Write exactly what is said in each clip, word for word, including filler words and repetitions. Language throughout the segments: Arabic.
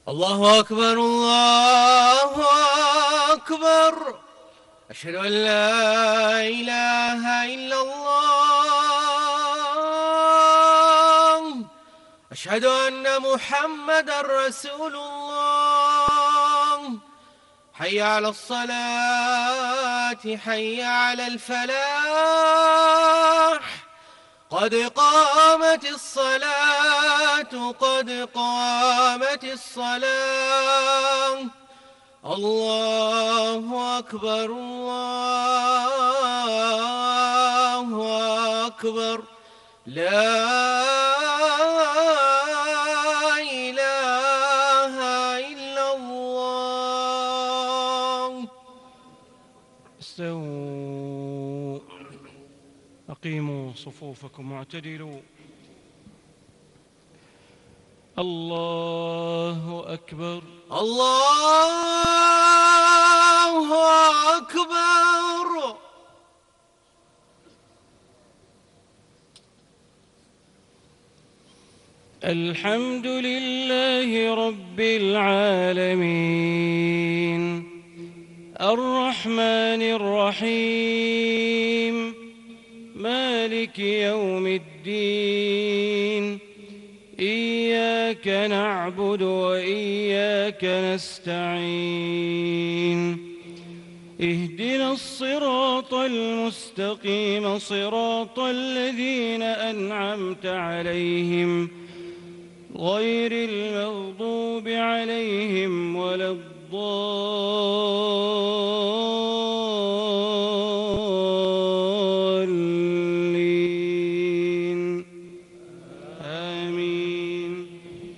الله أكبر الله أكبر. أشهد أن لا إله إلا الله. أشهد أن محمدًا رسول الله. حي على الصلاة حي على الفلاح. قد قامت الصلاة قد قامت الصلاة. الله أكبر الله أكبر. لا إله إلا الله. استووا، أقيموا صفوفكم واعتدلوا. الله أكبر الله أكبر. الحمد لله رب العالمين، الرحمن الرحيم، مالك يوم الدين. إياك نعبد وإياك نستعين. اهدنا الصراط المستقيم، صراط الذين أنعمت عليهم غير المغضوب عليهم ولا الضالين. آمين.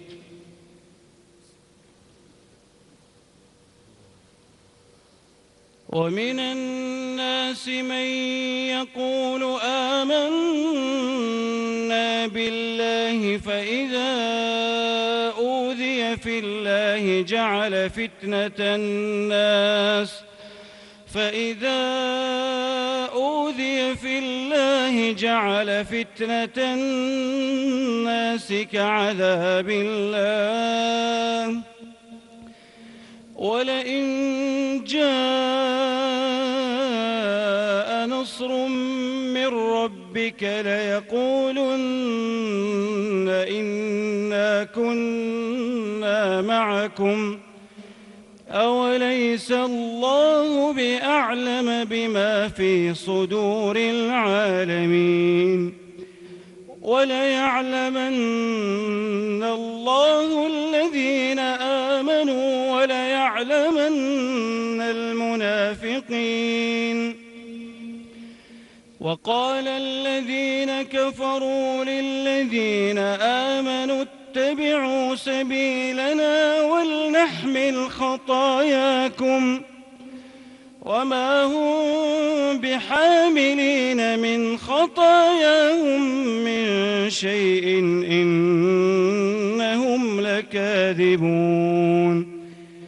ومن الناس من يقول آمنا بالله فإذا أوذي في الله جعل فتنة الناس فإذا أوذي في الله جعل فتنة الناس كعذاب الله. ولئن جاء نصر من ربك ليقولن إنا كنا معكم أوليس الله بأعلم بما في صدور العالمين. وليعلمن الله الذين آمنوا وليعلمن المنافقين. وقال الذين كفروا للذين آمنوا اتبعوا سبيلنا ولنحمل خطاياكم وما هم بحاملين من خطاياهم من شيء إنهم لكاذبون.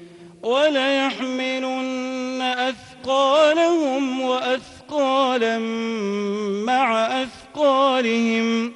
وليحملن أثقالهم وأثقالا مع أثقالهم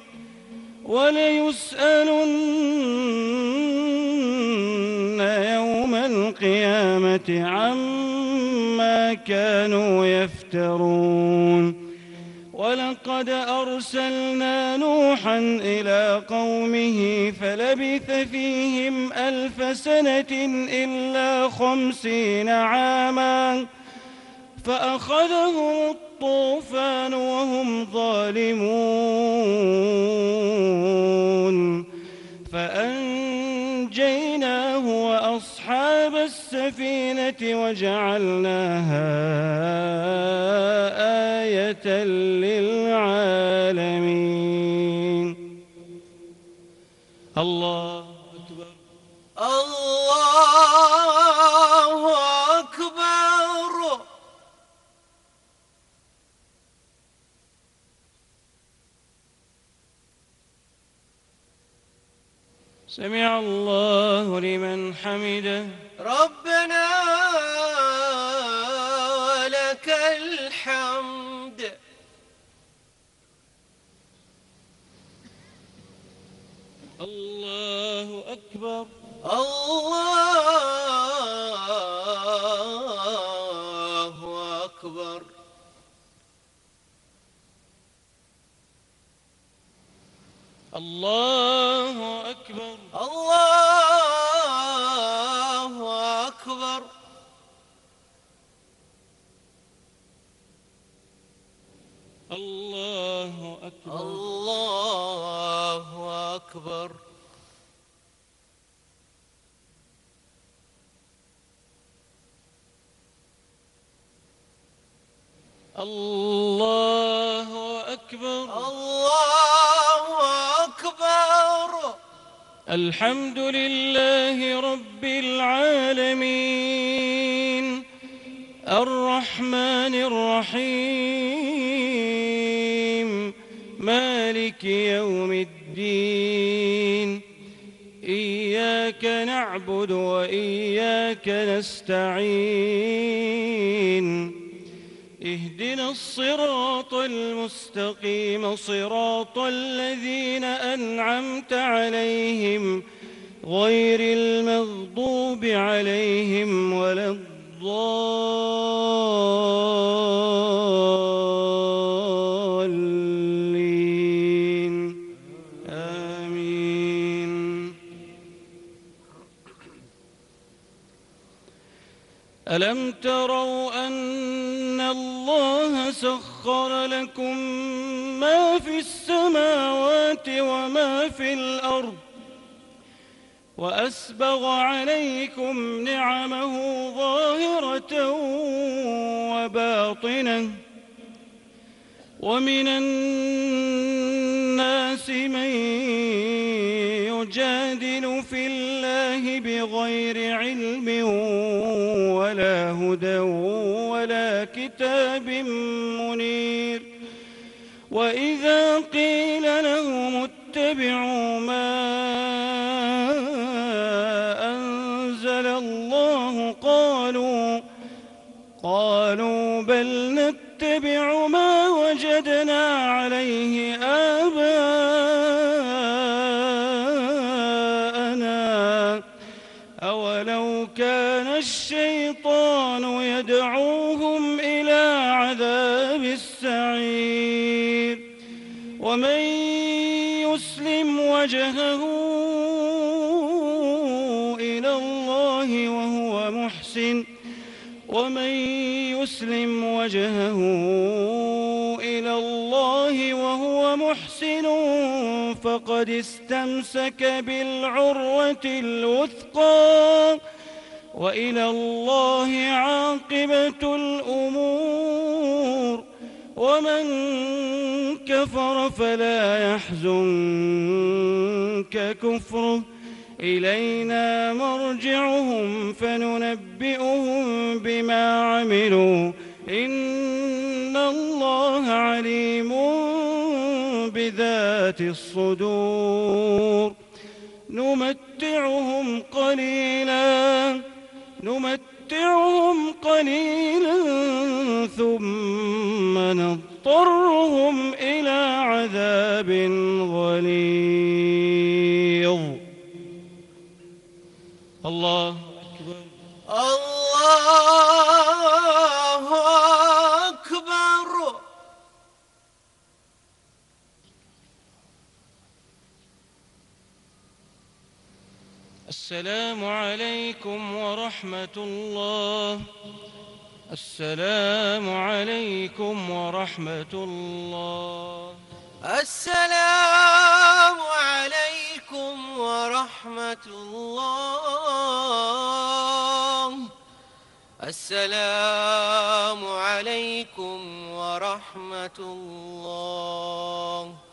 وليسألن يوم القيامة عما كانوا يفترون. ولقد أرسلنا نوحا إلى قومه فلبث فيهم ألف سنة إلا خمسين عاما فأخذهم الطوفان وهم ظالمون فأنجيناه وأصحاب السفينة وجعلناها آية للعالمين. الله أكبر الله أكبر. سمع الله لمن حمده. ربنا ولك الحمد. الله أكبر. الله الله أكبر. الله أكبر. الله أكبر. الله أكبر. الله أكبر. الله أكبر. الحمد لله رب العالمين الرحمن الرحيم مالك يوم الدين إياك نعبد وإياك نستعين اهدنا الصراط المستقيم صراط الذين أنعمت عليهم غير المغضوب عليهم ولا الضالين آمين. ألم تروا أن الله سخر لكم ما في السماوات وما في الأرض وأسبغ عليكم نعمه ظاهرة وباطنة ومن الناس من يجادل في الله بغير علم ولا هدى ولا كتاب منير وإذا قيل لهم اتبعوا ما أنزل الله قالوا قالوا بل نتبع ما وجدنا عليه آباءنا أولو كان الشيطان يدعوهم إلى عذاب السعير ومن يسلم وجهه إلى الله وهو محسن ومن يسلم وجهه إلى الله وهو محسن فقد استمسك بالعروة الوثقى وإلى الله عاقبة الأمور ومن كفر فلا يحزنك كفره إلينا مرجعهم فننبئهم بما عملوا إن الله عليم بذات الصدور نمتعهم قليلا نمتعهم قليلا ثم نضطرهم إلى عذاب غليظ. الله أكبر. الله أكبر. السلام عليكم ورحمة الله. السلام عليكم ورحمة الله. السلام عليكم ورحمة الله. السلام عليكم ورحمة الله.